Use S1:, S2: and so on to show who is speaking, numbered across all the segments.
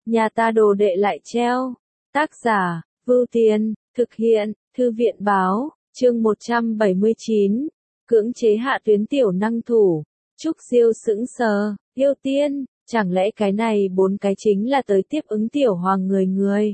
S1: nhà ta đồ đệ lại treo. Tác giả, Vưu Tiên, thực hiện, Thư viện báo, chương 179, cưỡng chế hạ tuyến tiểu năng thủ. Trúc Diêu sững sờ, yêu tiên, chẳng lẽ cái này 4 cái chính là tới tiếp ứng tiểu hoàng người.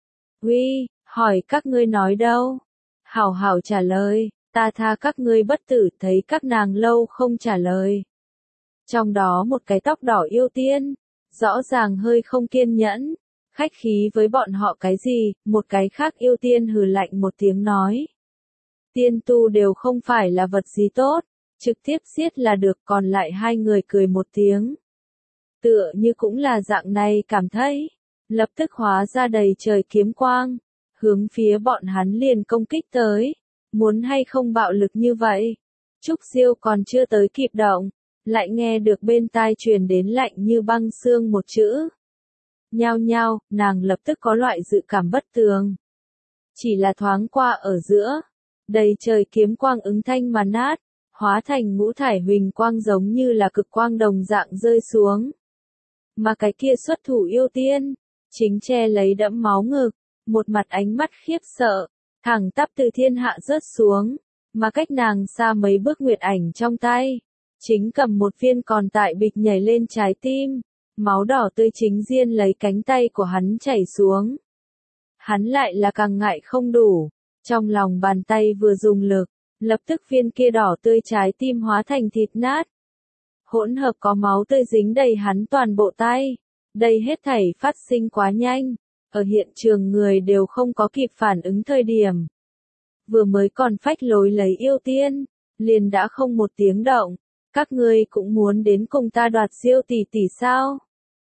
S1: Uy, hỏi các ngươi nói đâu? Hảo hảo trả lời, ta tha các ngươi bất tử, thấy các nàng lâu không trả lời. Trong đó một cái tóc đỏ yêu tiên, rõ ràng hơi không kiên nhẫn, khách khí với bọn họ cái gì, một cái khác yêu tiên hừ lạnh một tiếng nói. Tiên tu đều không phải là vật gì tốt, trực tiếp giết là được, còn lại hai người cười một tiếng. Tựa như cũng là dạng này cảm thấy, lập tức hóa ra đầy trời kiếm quang, hướng phía bọn hắn liền công kích tới, muốn hay không bạo lực như vậy. Trúc Diêu còn chưa tới kịp động, lại nghe được bên tai truyền đến lạnh như băng xương một chữ. Nhao nhao, nàng lập tức có loại dự cảm bất tường. Chỉ là thoáng qua ở giữa, đầy trời kiếm quang ứng thanh mà nát, hóa thành ngũ thải huỳnh quang giống như là cực quang đồng dạng rơi xuống. Mà cái kia xuất thủ yêu tiên, chính che lấy đẫm máu ngực, một mặt ánh mắt khiếp sợ, thẳng tắp từ thiên hạ rớt xuống, mà cách nàng xa mấy bước Nguyệt Ảnh trong tay, chính cầm một viên còn tại bịch nhảy lên trái tim, máu đỏ tươi chính diên lấy cánh tay của hắn chảy xuống. Hắn lại là càng ngại không đủ, trong lòng bàn tay vừa dùng lực, lập tức viên kia đỏ tươi trái tim hóa thành thịt nát. Hỗn hợp có máu tươi dính đầy hắn toàn bộ tay, đây hết thảy phát sinh quá nhanh, ở hiện trường người đều không có kịp phản ứng thời điểm. Vừa mới còn phách lối lấy yêu tiên, liền đã không một tiếng động, các ngươi cũng muốn đến cùng ta đoạt Diêu tỷ tỷ sao?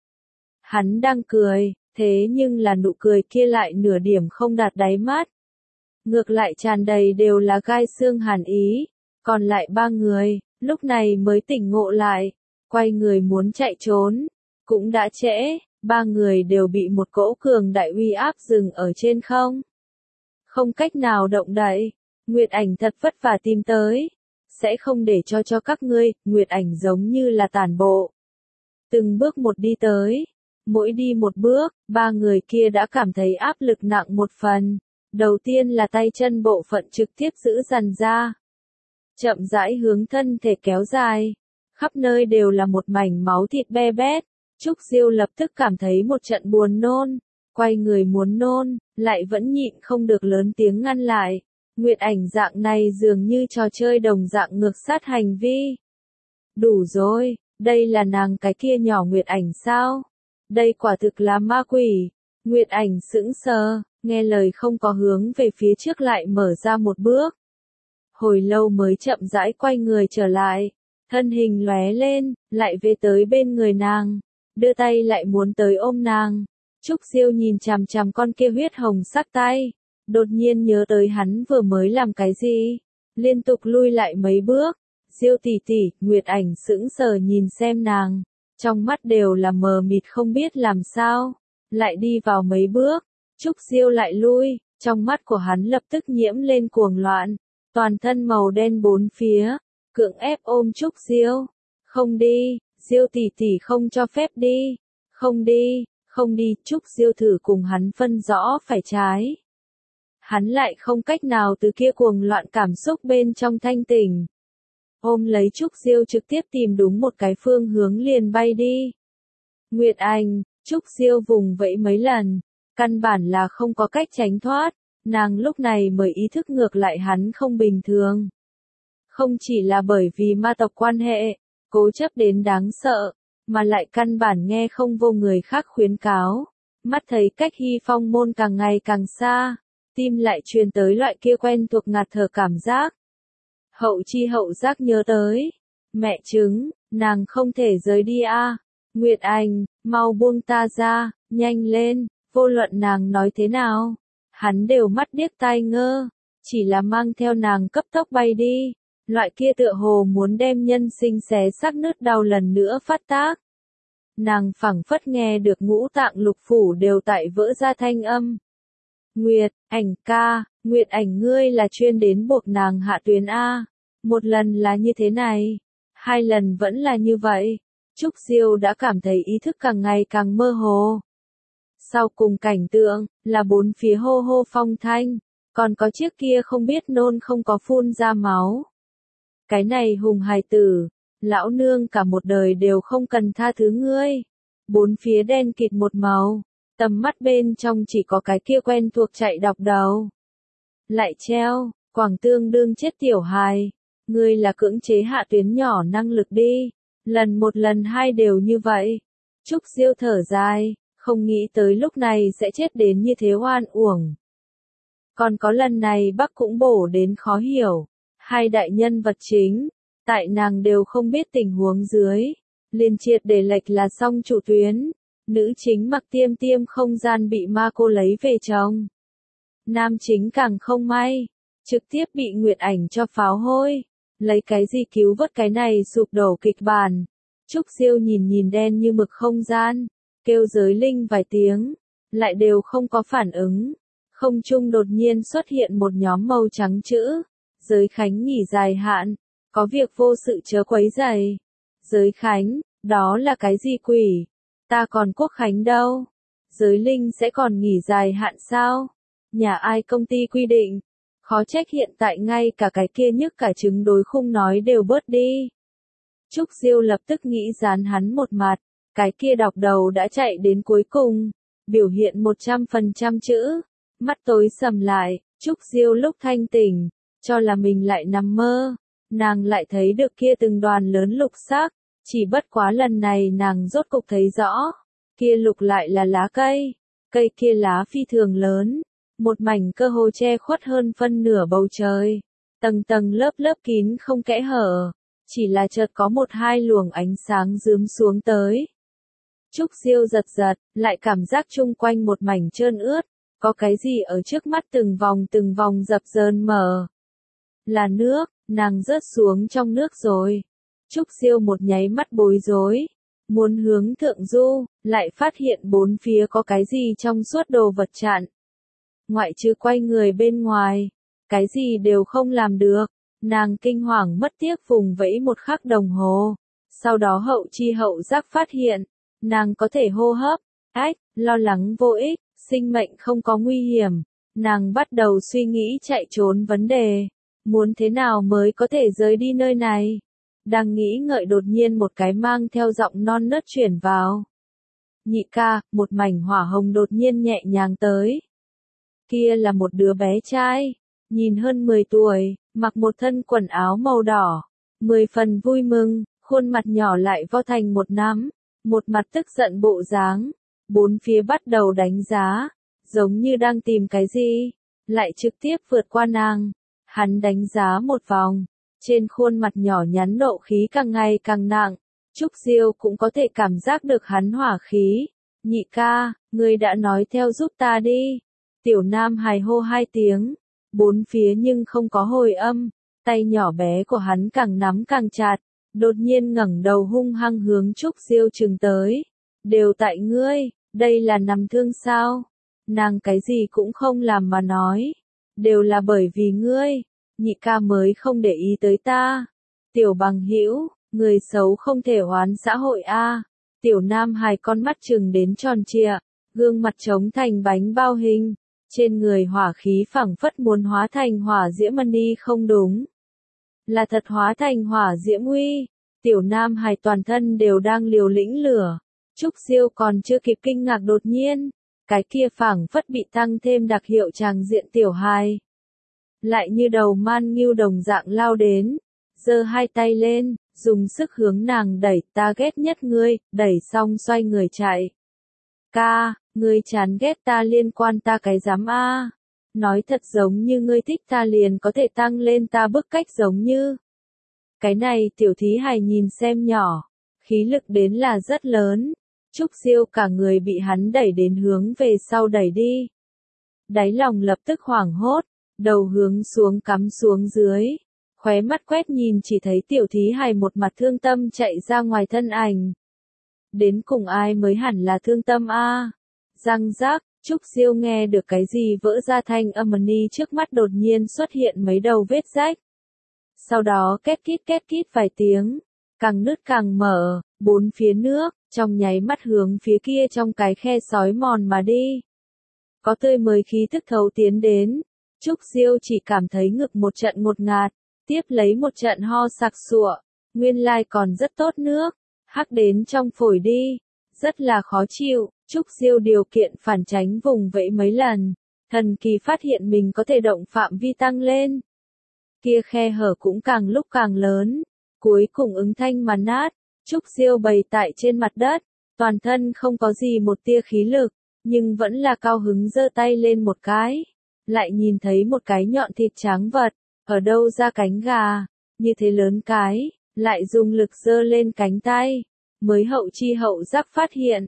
S1: Hắn đang cười, thế nhưng là nụ cười kia lại nửa điểm không đạt đáy mắt. Ngược lại tràn đầy đều là gai xương hàn ý, còn lại 3 người, lúc này mới tỉnh ngộ lại, quay người muốn chạy trốn, cũng đã trễ, 3 người đều bị một cỗ cường đại uy áp dừng ở trên không. Không cách nào động đậy, Nguyệt Ảnh thật vất vả tìm tới, sẽ không để cho các ngươi, Nguyệt Ảnh giống như là tản bộ. Từng bước một đi tới, mỗi đi một bước, 3 người kia đã cảm thấy áp lực nặng một phần. Đầu tiên là tay chân bộ phận trực tiếp giữ dằn ra. Chậm rãi hướng thân thể kéo dài. Khắp nơi đều là một mảnh máu thịt be bét. Trúc Diêu lập tức cảm thấy một trận buồn nôn. Quay người muốn nôn, lại vẫn nhịn không được lớn tiếng ngăn lại. Nguyệt Ảnh dạng này dường như trò chơi đồng dạng ngược sát hành vi. Đủ rồi, đây là nàng cái kia nhỏ Nguyệt Ảnh sao? Đây quả thực là ma quỷ. Nguyệt Ảnh sững sờ, nghe lời không có hướng về phía trước lại mở ra một bước. Hồi lâu mới chậm rãi quay người trở lại, thân hình lóe lên, lại về tới bên người nàng, đưa tay lại muốn tới ôm nàng. Trúc Diêu nhìn chằm chằm con kia huyết hồng sắc tay, đột nhiên nhớ tới hắn vừa mới làm cái gì, liên tục lui lại mấy bước. Diêu tỷ tỷ, Nguyệt Ảnh sững sờ nhìn xem nàng, trong mắt đều là mờ mịt không biết làm sao, lại đi vào mấy bước. Trúc Diêu lại lui, trong mắt của hắn lập tức nhiễm lên cuồng loạn, toàn thân màu đen bốn phía, cưỡng ép ôm Trúc Diêu. Không đi, Diêu tỷ tỷ không cho phép đi, không đi, Trúc Diêu thử cùng hắn phân rõ phải trái. Hắn lại không cách nào từ kia cuồng loạn cảm xúc bên trong thanh tỉnh. Ôm lấy Trúc Diêu trực tiếp tìm đúng một cái phương hướng liền bay đi. Nguyệt Ảnh, Trúc Diêu vùng vẫy mấy lần. Căn bản là không có cách tránh thoát, nàng lúc này mới ý thức ngược lại hắn không bình thường. Không chỉ là bởi vì ma tộc quan hệ, cố chấp đến đáng sợ, mà lại căn bản nghe không vô người khác khuyến cáo. Mắt thấy cách Hy Phong môn càng ngày càng xa, tim lại truyền tới loại kia quen thuộc ngạt thở cảm giác. Hậu chi hậu giác nhớ tới, mẹ chứng, nàng không thể rời đi a. Nguyệt Ảnh, mau buông ta ra, nhanh lên. Vô luận nàng nói thế nào, hắn đều mắt điếc tai ngơ, chỉ là mang theo nàng cấp tốc bay đi, loại kia tựa hồ muốn đem nhân sinh xé xác nứt đau lần nữa phát tác. Nàng phảng phất nghe được ngũ tạng lục phủ đều tại vỡ ra thanh âm. Nguyệt Ảnh ca, Nguyệt Ảnh ngươi là chuyên đến buộc nàng hạ tuyến A, một lần là như thế này, 2 lần vẫn là như vậy. Trúc Diêu đã cảm thấy ý thức càng ngày càng mơ hồ. Sau cùng cảnh tượng, là bốn phía hô hô phong thanh, còn có chiếc kia không biết nôn không có phun ra máu. Cái này hùng hài tử, lão nương cả một đời đều không cần tha thứ ngươi. Bốn phía đen kịt một màu, tầm mắt bên trong chỉ có cái kia quen thuộc chạy đọc đầu. Lại treo, Quảng Tương đương chết tiểu hài, ngươi là cưỡng chế hạ tuyến nhỏ năng lực đi, lần một lần hai đều như vậy. Trúc Diêu thở dài, không nghĩ tới lúc này sẽ chết đến như thế oan uổng. Còn có lần này Bắc cũng bổ đến khó hiểu, hai đại nhân vật chính, tại nàng đều không biết tình huống dưới, liền triệt để lệch là xong chủ tuyến, nữ chính Mặc Tiêm Tiêm không gian bị ma cô lấy về chồng. Nam chính càng không may, trực tiếp bị Nguyệt Ảnh cho pháo hôi, lấy cái gì cứu vớt cái này sụp đổ kịch bản. Trúc Diêu nhìn nhìn đen như mực không gian, kêu giới linh vài tiếng, lại đều không có phản ứng. Không trung đột nhiên xuất hiện một nhóm màu trắng chữ, Giới Khánh nghỉ dài hạn, có việc vô sự chớ quấy rầy. Giới Khánh, đó là cái gì quỷ? Ta còn Quốc Khánh đâu? Giới linh sẽ còn nghỉ dài hạn sao? Nhà ai công ty quy định? Khó trách hiện tại ngay cả cái kia nhức cả trứng đối khung nói đều bớt đi. Trúc Diêu lập tức nghĩ dán hắn một mặt, cái kia đọc đầu đã chạy đến cuối cùng, biểu hiện 100% chữ, mắt tối sầm lại, Trúc Diêu lúc thanh tỉnh, cho là mình lại nằm mơ, nàng lại thấy được kia từng đoàn lớn lục sắc, chỉ bất quá lần này nàng rốt cục thấy rõ, kia lục lại là lá cây, cây kia lá phi thường lớn, một mảnh cơ hồ che khuất hơn phân nửa bầu trời, tầng tầng lớp lớp kín không kẽ hở. Chỉ là chợt có một hai luồng ánh sáng rướm xuống tới. Trúc Diêu giật giật, lại cảm giác chung quanh một mảnh trơn ướt, có cái gì ở trước mắt từng vòng dập dờn mở. Là nước, nàng rớt xuống trong nước rồi. Trúc Diêu một nháy mắt bối rối, muốn hướng thượng du, lại phát hiện bốn phía có cái gì trong suốt đồ vật chặn. Ngoại trừ quay người bên ngoài, cái gì đều không làm được. Nàng kinh hoàng mất tiếc vùng vẫy một khắc đồng hồ, sau đó hậu chi hậu giác phát hiện, nàng có thể hô hấp, lo lắng vô ích, sinh mệnh không có nguy hiểm, nàng bắt đầu suy nghĩ chạy trốn vấn đề, muốn thế nào mới có thể rời đi nơi này. Đang nghĩ ngợi đột nhiên một cái mang theo giọng non nớt chuyển vào. Nhị ca, một mảnh hỏa hồng đột nhiên nhẹ nhàng tới. Kia là một đứa bé trai, nhìn hơn 10 tuổi. Mặc một thân quần áo màu đỏ, 10 phần vui mừng, khuôn mặt nhỏ lại vo thành một nắm, một mặt tức giận bộ dáng, bốn phía bắt đầu đánh giá, giống như đang tìm cái gì, lại trực tiếp vượt qua nàng. Hắn đánh giá một vòng, trên khuôn mặt nhỏ nhắn nộ khí càng ngày càng nặng, Trúc Diêu cũng có thể cảm giác được hắn hỏa khí. Nhị ca, ngươi đã nói theo giúp ta đi. Tiểu Nam hài hô hai tiếng. Bốn phía nhưng không có hồi âm, tay nhỏ bé của hắn càng nắm càng chặt, đột nhiên ngẩng đầu hung hăng hướng Trúc Diêu trừng tới. Đều tại ngươi, đây là nằm thương sao? Nàng cái gì cũng không làm mà nói. Đều là bởi vì ngươi, nhị ca mới không để ý tới ta. Tiểu bằng hữu, người xấu không thể oán xã hội a. Tiểu Nam hài con mắt trừng đến tròn trịa, gương mặt trống thành bánh bao hình. Trên người hỏa khí phảng phất muốn hóa thành hỏa diễm mani không đúng. Là thật hóa thành hỏa diễm uy. Tiểu Nam hài toàn thân đều đang liều lĩnh lửa. Trúc Diêu còn chưa kịp kinh ngạc đột nhiên. Cái kia phảng phất bị tăng thêm đặc hiệu tràng diện tiểu hài. Lại như đầu man ngưu đồng dạng lao đến. Giơ hai tay lên, dùng sức hướng nàng đẩy, ta ghét nhất ngươi, đẩy xong xoay người chạy. Ca, ngươi chán ghét ta liên quan ta cái dám a? Nói thật giống như ngươi thích ta liền có thể tăng lên ta bức cách giống như. Cái này tiểu thí hài nhìn xem nhỏ, khí lực đến là rất lớn. Trúc Diêu cả người bị hắn đẩy đến hướng về sau đẩy đi. Đáy lòng lập tức hoảng hốt, đầu hướng xuống cắm xuống dưới. Khóe mắt quét nhìn chỉ thấy tiểu thí hài một mặt thương tâm chạy ra ngoài thân ảnh. Đến cùng ai mới hẳn là thương tâm a? Răng rác, Trúc Diêu nghe được cái gì vỡ ra thanh âm ni trước mắt đột nhiên xuất hiện mấy đầu vết rách. Sau đó két kít vài tiếng, càng nứt càng mở, bốn phía nước, trong nháy mắt hướng phía kia trong cái khe sói mòn mà đi. Có tươi mới khí thức thấu tiến đến, Trúc Diêu chỉ cảm thấy ngực một trận ngột ngạt, tiếp lấy một trận ho sặc sụa, nguyên lai còn rất tốt nước, hắc đến trong phổi đi, rất là khó chịu, Trúc Diêu điều kiện phản tránh vùng vẫy mấy lần, thần kỳ phát hiện mình có thể động phạm vi tăng lên. Kia khe hở cũng càng lúc càng lớn, cuối cùng ứng thanh mà nát, Trúc Diêu bày tại trên mặt đất, toàn thân không có gì một tia khí lực, nhưng vẫn là cao hứng giơ tay lên một cái, lại nhìn thấy một cái nhọn thịt trắng vật, ở đâu ra cánh gà, như thế lớn cái, lại dùng lực giơ lên cánh tay, mới hậu chi hậu giác phát hiện,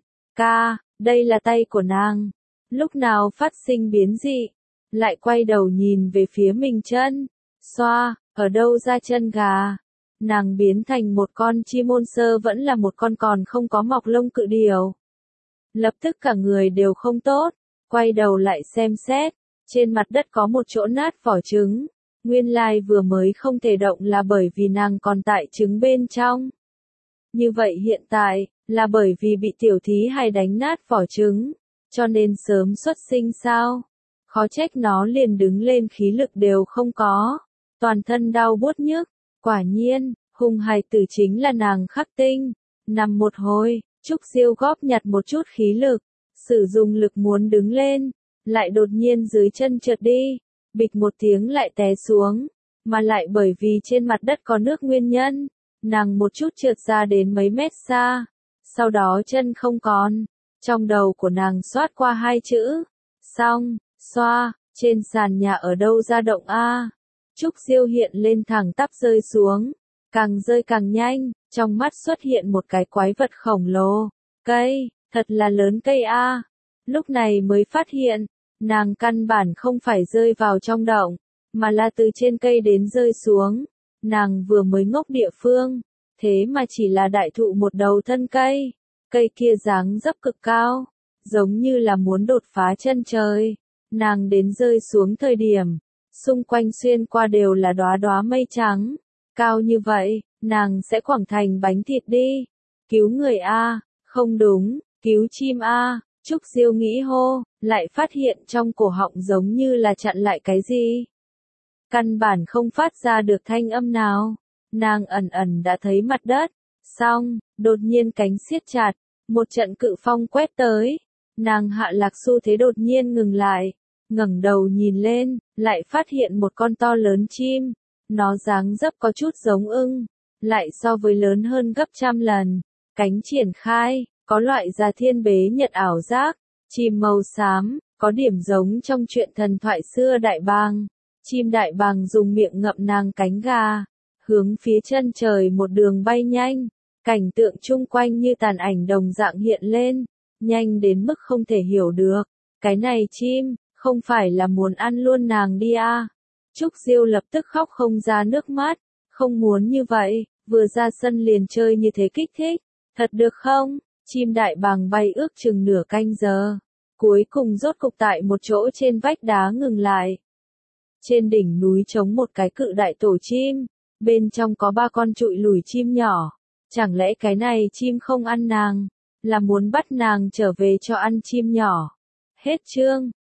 S1: đây là tay của nàng, lúc nào phát sinh biến dị, lại quay đầu nhìn về phía mình chân, xoa, ở đâu ra chân gà, nàng biến thành một con chim môn sơ vẫn là một con còn không có mọc lông cự điểu. Lập tức cả người đều không tốt, quay đầu lại xem xét, trên mặt đất có một chỗ nát vỏ trứng, nguyên lai vừa mới không thể động là bởi vì nàng còn tại trứng bên trong. Như vậy hiện tại, là bởi vì bị tiểu thí hài đánh nát vỏ trứng, cho nên sớm xuất sinh sao? Khó trách nó liền đứng lên khí lực đều không có, toàn thân đau buốt nhức, quả nhiên, hung hài tử chính là nàng khắc tinh, nằm một hồi. Trúc Diêu góp nhặt một chút khí lực, sử dụng lực muốn đứng lên, lại đột nhiên dưới chân trượt đi, bịch một tiếng lại té xuống, mà lại bởi vì trên mặt đất có nước nguyên nhân, nàng một chút trượt ra đến mấy mét xa, sau đó chân không còn, trong đầu của nàng xoát qua hai chữ, xong, xoa, trên sàn nhà ở đâu ra động a? Trúc Diêu hiện lên thẳng tắp rơi xuống, càng rơi càng nhanh, trong mắt xuất hiện một cái quái vật khổng lồ, cây, thật là lớn cây a. Lúc này mới phát hiện, nàng căn bản không phải rơi vào trong động, mà là từ trên cây đến rơi xuống, nàng vừa mới ngốc địa phương, thế mà chỉ là đại thụ một đầu thân cây, cây kia dáng dấp cực cao, giống như là muốn đột phá chân trời, nàng đến rơi xuống thời điểm, xung quanh xuyên qua đều là đóa đóa mây trắng, cao như vậy, nàng sẽ quẳng thành bánh thịt đi, cứu người a, không đúng, cứu chim a. Trúc Diêu nghĩ hô, lại phát hiện trong cổ họng giống như là chặn lại cái gì. Căn bản không phát ra được thanh âm nào, nàng ẩn ẩn đã thấy mặt đất, xong, đột nhiên cánh siết chặt, một trận cự phong quét tới, nàng hạ lạc xu thế đột nhiên ngừng lại, ngẩng đầu nhìn lên, lại phát hiện một con to lớn chim, nó dáng dấp có chút giống ưng, lại so với lớn hơn gấp trăm lần, cánh triển khai, có loại già thiên bế nhật ảo giác, chim màu xám, có điểm giống trong truyện thần thoại xưa đại bàng, chim đại bàng dùng miệng ngậm nàng cánh gà, hướng phía chân trời một đường bay nhanh, cảnh tượng chung quanh như tàn ảnh đồng dạng hiện lên, nhanh đến mức không thể hiểu được, cái này chim, không phải là muốn ăn luôn nàng đi à. Trúc Diêu lập tức khóc không ra nước mắt, không muốn như vậy, vừa ra sân liền chơi như thế kích thích, thật được không? Chim đại bàng bay ước chừng nửa canh giờ, cuối cùng rốt cục tại một chỗ trên vách đá ngừng lại. Trên đỉnh núi trống một cái cự đại tổ chim, bên trong có 3 con trụi lùi chim nhỏ, chẳng lẽ cái này chim không ăn nàng, là muốn bắt nàng trở về cho ăn chim nhỏ. Hết chương.